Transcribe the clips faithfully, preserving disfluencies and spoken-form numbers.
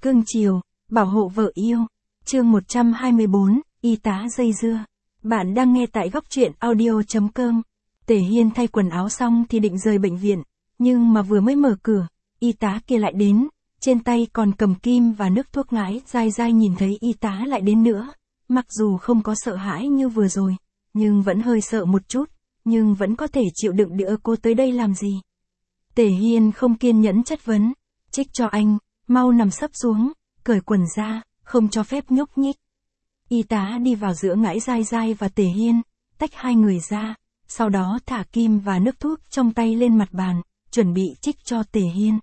cưng chiều, bảo hộ vợ yêu. Chương một trăm hai mươi bốn, y tá dây dưa. Bạn đang nghe tại góc truyện audio chấm com. Tề Hiên thay quần áo xong thì định rời bệnh viện, nhưng mà vừa mới mở cửa, y tá kia lại đến, trên tay còn cầm kim và nước thuốc ngái. Dai Dai nhìn thấy y tá lại đến nữa, mặc dù không có sợ hãi như vừa rồi, nhưng vẫn hơi sợ một chút, nhưng vẫn có thể chịu đựng được. Cô tới đây làm gì? Tề Hiên không kiên nhẫn chất vấn. Trích cho anh, mau nằm sấp xuống, cởi quần ra, không cho phép nhúc nhích. Y tá đi vào giữa ngãi Dai Dai và Tề Hiên, tách hai người ra, sau đó thả kim và nước thuốc trong tay lên mặt bàn, chuẩn bị trích cho Tề Hiên.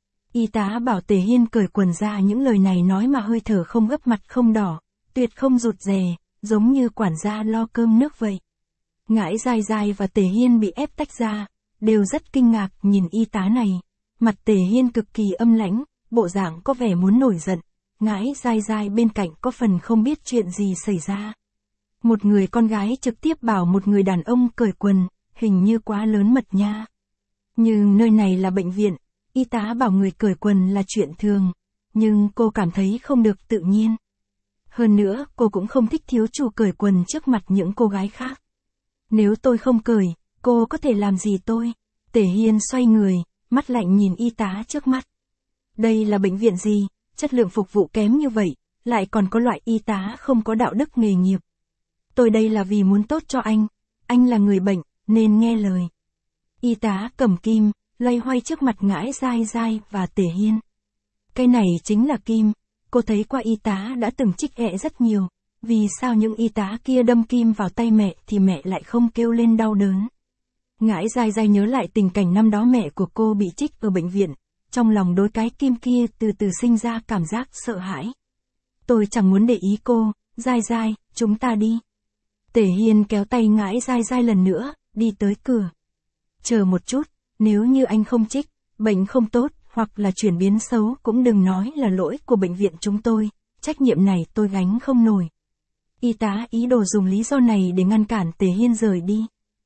Y tá bảo Tề Hiên cởi quần ra, những lời này nói mà hơi thở không gấp, mặt không đỏ, tuyệt không rụt rè, giống như quản gia lo cơm nước vậy. Ngãi Dai Dai và Tề Hiên bị ép tách ra, đều rất kinh ngạc nhìn y tá này. Mặt Tề Hiên cực kỳ âm lãnh, bộ dạng có vẻ muốn nổi giận. Ngãi Dai Dai bên cạnh có phần không biết chuyện gì xảy ra. Một người con gái trực tiếp bảo một người đàn ông cởi quần, hình như quá lớn mật nha. Nhưng nơi này là bệnh viện, y tá bảo người cởi quần là chuyện thường, nhưng cô cảm thấy không được tự nhiên. Hơn nữa, cô cũng không thích thiếu chủ cởi quần trước mặt những cô gái khác. Nếu tôi không cởi, cô có thể làm gì tôi? Tề Hiên xoay người, mắt lạnh nhìn y tá trước mắt. Đây là bệnh viện gì, chất lượng phục vụ kém như vậy, lại còn có loại y tá không có đạo đức nghề nghiệp. Tôi đây là vì muốn tốt cho anh, anh là người bệnh, nên nghe lời. Y tá cầm kim, loay hoay trước mặt ngãi Dai Dai và Tề Hiên. Cái này chính là kim, cô thấy qua y tá đã từng trích ẹ rất nhiều, vì sao những y tá kia đâm kim vào tay mẹ thì mẹ lại không kêu lên đau đớn. Ngãi Dai Dai nhớ lại tình cảnh năm đó mẹ của cô bị trích ở bệnh viện, trong lòng đối cái kim kia từ từ sinh ra cảm giác sợ hãi. Tôi chẳng muốn để ý cô, Dai Dai, chúng ta đi. Tề Hiên kéo tay ngãi Dai Dai lần nữa, đi tới cửa. Chờ một chút, nếu như anh không trích, bệnh không tốt, hoặc là chuyển biến xấu cũng đừng nói là lỗi của bệnh viện chúng tôi, trách nhiệm này tôi gánh không nổi. Y tá ý đồ dùng lý do này để ngăn cản Tề Hiên rời đi.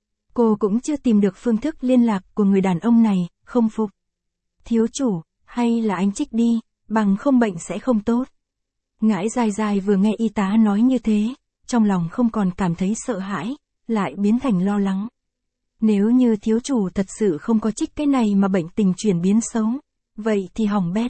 Cô cũng chưa tìm được phương thức liên lạc của người đàn ông này, không phục. Thiếu chủ, hay là anh trích đi, bằng không bệnh sẽ không tốt. Ngãi Dai Dai vừa nghe y tá nói như thế, trong lòng không còn cảm thấy sợ hãi, lại biến thành lo lắng. Nếu như thiếu chủ thật sự không có trích cái này mà bệnh tình chuyển biến xấu, vậy thì hỏng bét.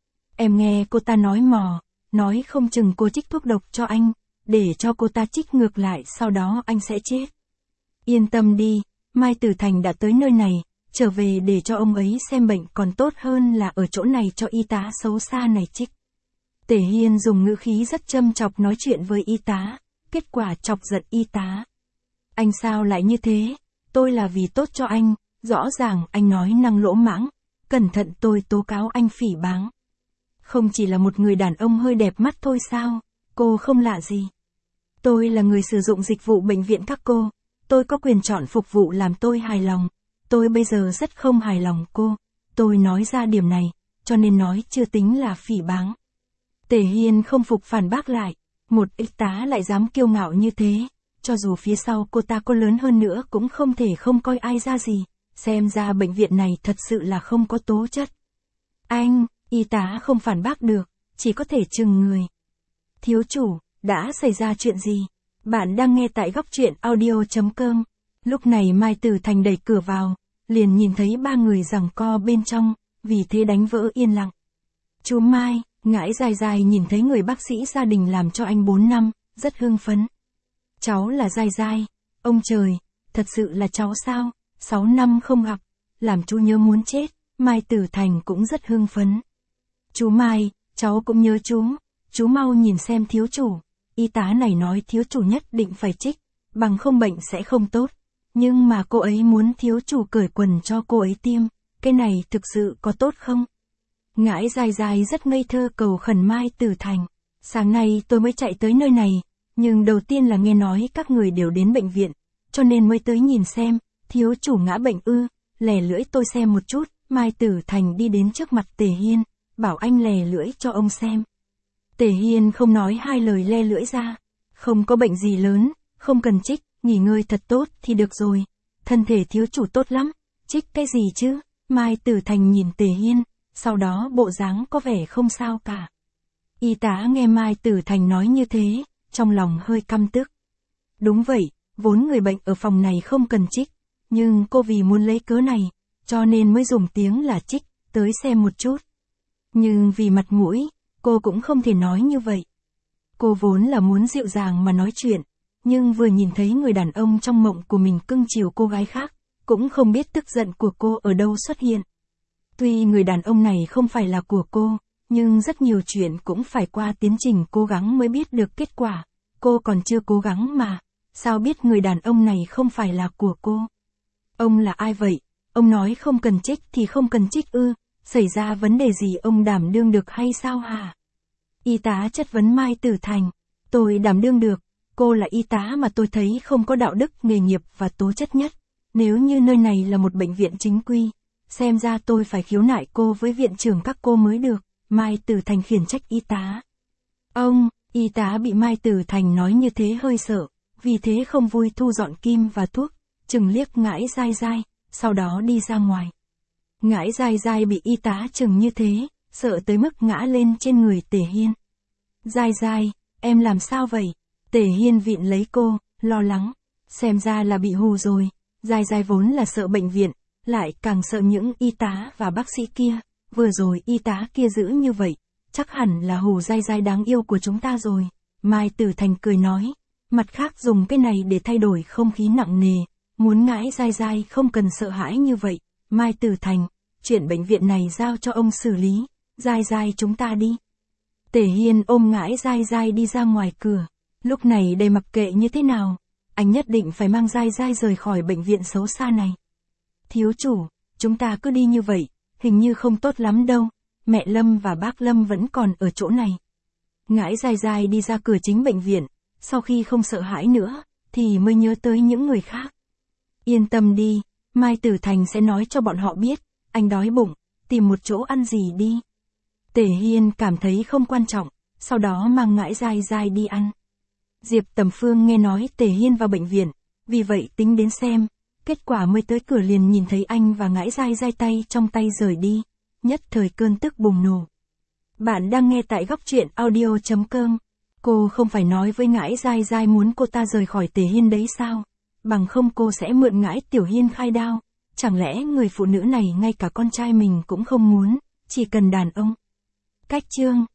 Em nghe cô ta nói mò, nói không chừng cô trích thuốc độc cho anh, để cho cô ta trích ngược lại sau đó anh sẽ chết. Yên tâm đi, Mai Tử Thành đã tới nơi này, trở về để cho ông ấy xem bệnh còn tốt hơn là ở chỗ này cho y tá xấu xa này trích. Tề Hiên dùng ngữ khí rất châm chọc nói chuyện với y tá, kết quả chọc giận y tá. Anh sao lại như thế? Tôi là vì tốt cho anh, rõ ràng anh nói năng lỗ mãng, cẩn thận tôi tố cáo anh phỉ báng. Không chỉ là một người đàn ông hơi đẹp mắt thôi sao, cô không lạ gì. Tôi là người sử dụng dịch vụ bệnh viện các cô, tôi có quyền chọn phục vụ làm tôi hài lòng, tôi bây giờ rất không hài lòng cô, tôi nói ra điểm này, cho nên nói chưa tính là phỉ báng. Tề Hiên không phục phản bác lại, một y tá lại dám kiêu ngạo như thế, cho dù phía sau cô ta có lớn hơn nữa cũng không thể không coi ai ra gì, xem ra bệnh viện này thật sự là không có tố chất. Anh, y tá không phản bác được, chỉ có thể chừng người. Thiếu chủ, đã xảy ra chuyện gì? Bạn đang nghe tại góc truyện audio chấm com. Lúc này Mai Tử Thành đẩy cửa vào, liền nhìn thấy ba người giằng co bên trong, vì thế đánh vỡ yên lặng. Chú Mai, ngãi Dai Dai nhìn thấy người bác sĩ gia đình làm cho anh bốn năm, rất hưng phấn. Cháu là Dai Dai, ông trời, thật sự là cháu sao, sáu năm không gặp, làm chú nhớ muốn chết. Mai Tử Thành cũng rất hưng phấn. Chú Mai, cháu cũng nhớ chú, chú mau nhìn xem thiếu chủ. Y tá này nói thiếu chủ nhất định phải trích, bằng không bệnh sẽ không tốt. Nhưng mà cô ấy muốn thiếu chủ cởi quần cho cô ấy tiêm, cái này thực sự có tốt không? Ngãi Dai Dai rất ngây thơ cầu khẩn Mai Tử Thành. Sáng nay tôi mới chạy tới nơi này, nhưng đầu tiên là nghe nói các người đều đến bệnh viện, cho nên mới tới nhìn xem, thiếu chủ ngã bệnh ư, lè lưỡi tôi xem một chút. Mai Tử Thành đi đến trước mặt Tề Hiên, bảo anh lè lưỡi cho ông xem. Tề Hiên không nói hai lời le lưỡi ra, không có bệnh gì lớn, không cần trích, nghỉ ngơi thật tốt thì được rồi, thân thể thiếu chủ tốt lắm, trích cái gì chứ? Mai Tử Thành nhìn Tề Hiên, sau đó bộ dáng có vẻ không sao cả. Y tá nghe Mai Tử Thành nói như thế, trong lòng hơi căm tức. Đúng vậy, vốn người bệnh ở phòng này không cần trích, nhưng cô vì muốn lấy cớ này, cho nên mới dùng tiếng là trích, tới xem một chút. Nhưng vì mặt mũi, cô cũng không thể nói như vậy. Cô vốn là muốn dịu dàng mà nói chuyện, nhưng vừa nhìn thấy người đàn ông trong mộng của mình cưng chiều cô gái khác, cũng không biết tức giận của cô ở đâu xuất hiện. Tuy người đàn ông này không phải là của cô, nhưng rất nhiều chuyện cũng phải qua tiến trình cố gắng mới biết được kết quả. Cô còn chưa cố gắng mà, sao biết người đàn ông này không phải là của cô? Ông là ai vậy? Ông nói không cần trích thì không cần trích ư, xảy ra vấn đề gì ông đảm đương được hay sao hả? Y tá chất vấn Mai Tử Thành, tôi đảm đương được, cô là y tá mà tôi thấy không có đạo đức nghề nghiệp và tố chất nhất. Nếu như nơi này là một bệnh viện chính quy, xem ra tôi phải khiếu nại cô với viện trưởng các cô mới được. Mai Tử Thành khiển trách y tá. Ông, y tá bị Mai Tử Thành nói như thế hơi sợ, vì thế không vui thu dọn kim và thuốc, chừng liếc Ngãi Dai Dai, sau đó đi ra ngoài. Ngãi Dai Dai bị y tá chừng như thế, sợ tới mức ngã lên trên người Tề Hiên. Dai Dai, em làm sao vậy? Tề Hiên vịn lấy cô, lo lắng, xem ra là bị hù rồi. Dai Dai vốn là sợ bệnh viện, lại càng sợ những y tá và bác sĩ kia. Vừa rồi y tá kia giữ như vậy, chắc hẳn là hù Dai Dai đáng yêu của chúng ta rồi. Mai Tử Thành cười nói, mặt khác dùng cái này để thay đổi không khí nặng nề, muốn Ngãi Dai Dai không cần sợ hãi như vậy. Mai Tử Thành, chuyện bệnh viện này giao cho ông xử lý, Dai Dai chúng ta đi. Tề Hiên ôm Ngãi Dai Dai đi ra ngoài cửa, lúc này đây mặc kệ như thế nào, anh nhất định phải mang Dai Dai rời khỏi bệnh viện xấu xa này. Thiếu chủ, chúng ta cứ đi như vậy, hình như không tốt lắm đâu, mẹ Lâm và bác Lâm vẫn còn ở chỗ này. Ngãi Dai Dai đi ra cửa chính bệnh viện, sau khi không sợ hãi nữa, thì mới nhớ tới những người khác. Yên tâm đi, Mai Tử Thành sẽ nói cho bọn họ biết, anh đói bụng, tìm một chỗ ăn gì đi. Tề Hiên cảm thấy không quan trọng, sau đó mang Ngãi Dai Dai đi ăn. Diệp Tầm Phương nghe nói Tề Hiên vào bệnh viện, vì vậy tính đến xem, kết quả mới tới cửa liền nhìn thấy anh và Ngãi Dai Dai tay trong tay rời đi, nhất thời cơn tức bùng nổ. Bạn đang nghe tại góc truyện audio chấm com. Cô không phải nói với Ngãi Dai Dai muốn cô ta rời khỏi Tề Hiên đấy sao? Bằng không cô sẽ mượn Ngãi Tiểu Hiên khai đao. Chẳng lẽ người phụ nữ này ngay cả con trai mình cũng không muốn, chỉ cần đàn ông. Cách chương